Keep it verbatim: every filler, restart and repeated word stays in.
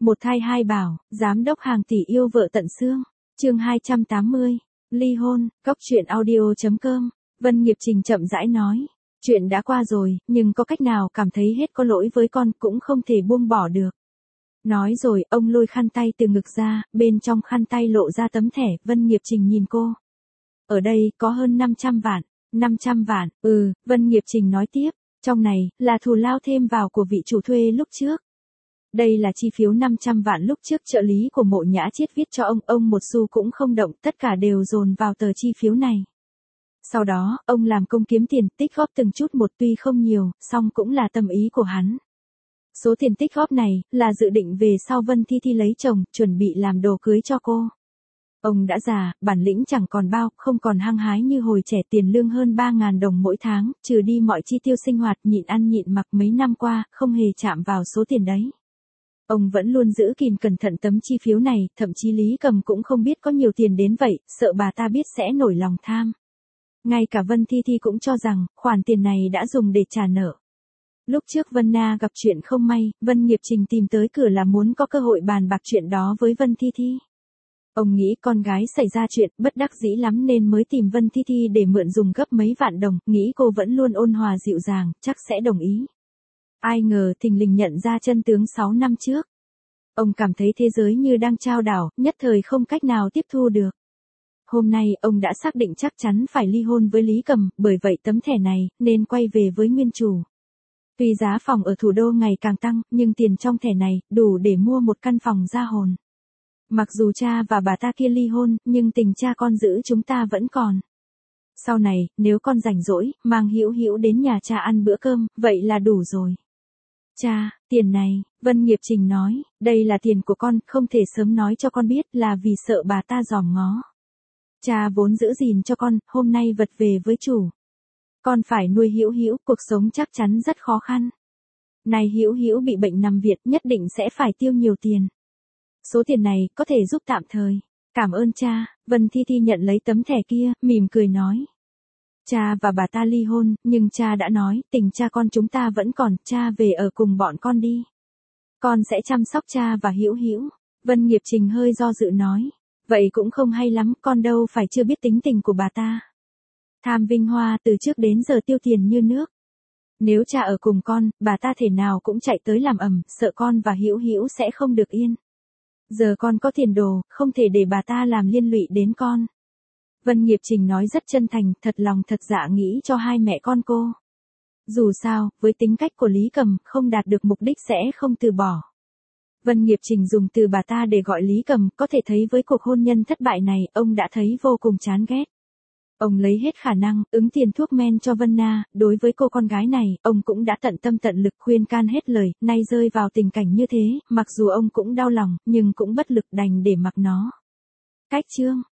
Một thai hai bảo, giám đốc hàng tỷ yêu vợ tận xương. Chương hai trăm tám mươi. Ly hôn. Cóc truyện audio chấm com. Vân Nghiệp Trình chậm rãi nói. Chuyện đã qua rồi, nhưng có cách nào cảm thấy hết có lỗi với con cũng không thể buông bỏ được. Nói rồi, ông lôi khăn tay từ ngực ra, bên trong khăn tay lộ ra tấm thẻ. Vân Nghiệp Trình nhìn cô. Ở đây, có hơn năm trăm vạn. năm trăm vạn, ừ, Vân Nghiệp Trình nói tiếp. Trong này, là thù lao thêm vào của vị chủ thuê lúc trước. Đây là chi phiếu năm trăm vạn lúc trước trợ lý của Mộ Nhã Chiết viết cho ông, ông một xu cũng không động, tất cả đều dồn vào tờ chi phiếu này. Sau đó, ông làm công kiếm tiền, tích góp từng chút một tuy không nhiều, song cũng là tâm ý của hắn. Số tiền tích góp này, là dự định về sau Vân Thi Thi lấy chồng, chuẩn bị làm đồ cưới cho cô. Ông đã già, bản lĩnh chẳng còn bao, không còn hăng hái như hồi trẻ, tiền lương hơn ba nghìn đồng mỗi tháng, trừ đi mọi chi tiêu sinh hoạt, nhịn ăn nhịn mặc mấy năm qua, không hề chạm vào số tiền đấy. Ông vẫn luôn giữ kìm cẩn thận tấm chi phiếu này, thậm chí Lý Cầm cũng không biết có nhiều tiền đến vậy, sợ bà ta biết sẽ nổi lòng tham. Ngay cả Vân Thi Thi cũng cho rằng, khoản tiền này đã dùng để trả nợ. Lúc trước Vân Na gặp chuyện không may, Vân Nghiệp Trình tìm tới cửa là muốn có cơ hội bàn bạc chuyện đó với Vân Thi Thi. Ông nghĩ con gái xảy ra chuyện bất đắc dĩ lắm nên mới tìm Vân Thi Thi để mượn dùng gấp mấy vạn đồng, nghĩ cô vẫn luôn ôn hòa dịu dàng, chắc sẽ đồng ý. Ai ngờ thình lình nhận ra chân tướng sáu năm trước. Ông cảm thấy thế giới như đang chao đảo, nhất thời không cách nào tiếp thu được. Hôm nay, ông đã xác định chắc chắn phải ly hôn với Lý Cầm, bởi vậy tấm thẻ này, nên quay về với nguyên chủ. Tuy giá phòng ở thủ đô ngày càng tăng, nhưng tiền trong thẻ này, đủ để mua một căn phòng ra hồn. Mặc dù cha và bà ta kia ly hôn, nhưng tình cha con giữ chúng ta vẫn còn. Sau này, nếu con rảnh rỗi, mang Hữu Hữu đến nhà cha ăn bữa cơm, vậy là đủ rồi. Cha, tiền này, Vân Nghiệp Trình nói, đây là tiền của con, không thể sớm nói cho con biết là vì sợ bà ta dòm ngó. Cha vốn giữ gìn cho con, hôm nay vật về với chủ. Con phải nuôi Hữu Hữu, cuộc sống chắc chắn rất khó khăn. Này Hữu Hữu bị bệnh nằm viện, nhất định sẽ phải tiêu nhiều tiền. Số tiền này, có thể giúp tạm thời. Cảm ơn cha. Vân Thi Thi nhận lấy tấm thẻ kia, mỉm cười nói. Cha và bà ta ly hôn, nhưng cha đã nói, tình cha con chúng ta vẫn còn, cha về ở cùng bọn con đi. Con sẽ chăm sóc cha và Hữu Hữu. Vân Nghiệp Trình hơi do dự nói. Vậy cũng không hay lắm, con đâu phải chưa biết tính tình của bà ta. Tham vinh hoa từ trước đến giờ tiêu tiền như nước. Nếu cha ở cùng con, bà ta thể nào cũng chạy tới làm ầm, sợ con và Hữu Hữu sẽ không được yên. Giờ con có tiền đồ, không thể để bà ta làm liên lụy đến con. Vân Nghiệp Trình nói rất chân thành, thật lòng thật dạ nghĩ cho hai mẹ con cô. Dù sao, với tính cách của Lý Cầm, không đạt được mục đích sẽ không từ bỏ. Vân Nghiệp Trình dùng từ bà ta để gọi Lý Cầm, có thể thấy với cuộc hôn nhân thất bại này, ông đã thấy vô cùng chán ghét. Ông lấy hết khả năng, ứng tiền thuốc men cho Vân Na, đối với cô con gái này, ông cũng đã tận tâm tận lực khuyên can hết lời, nay rơi vào tình cảnh như thế, mặc dù ông cũng đau lòng, nhưng cũng bất lực đành để mặc nó. Cách chương.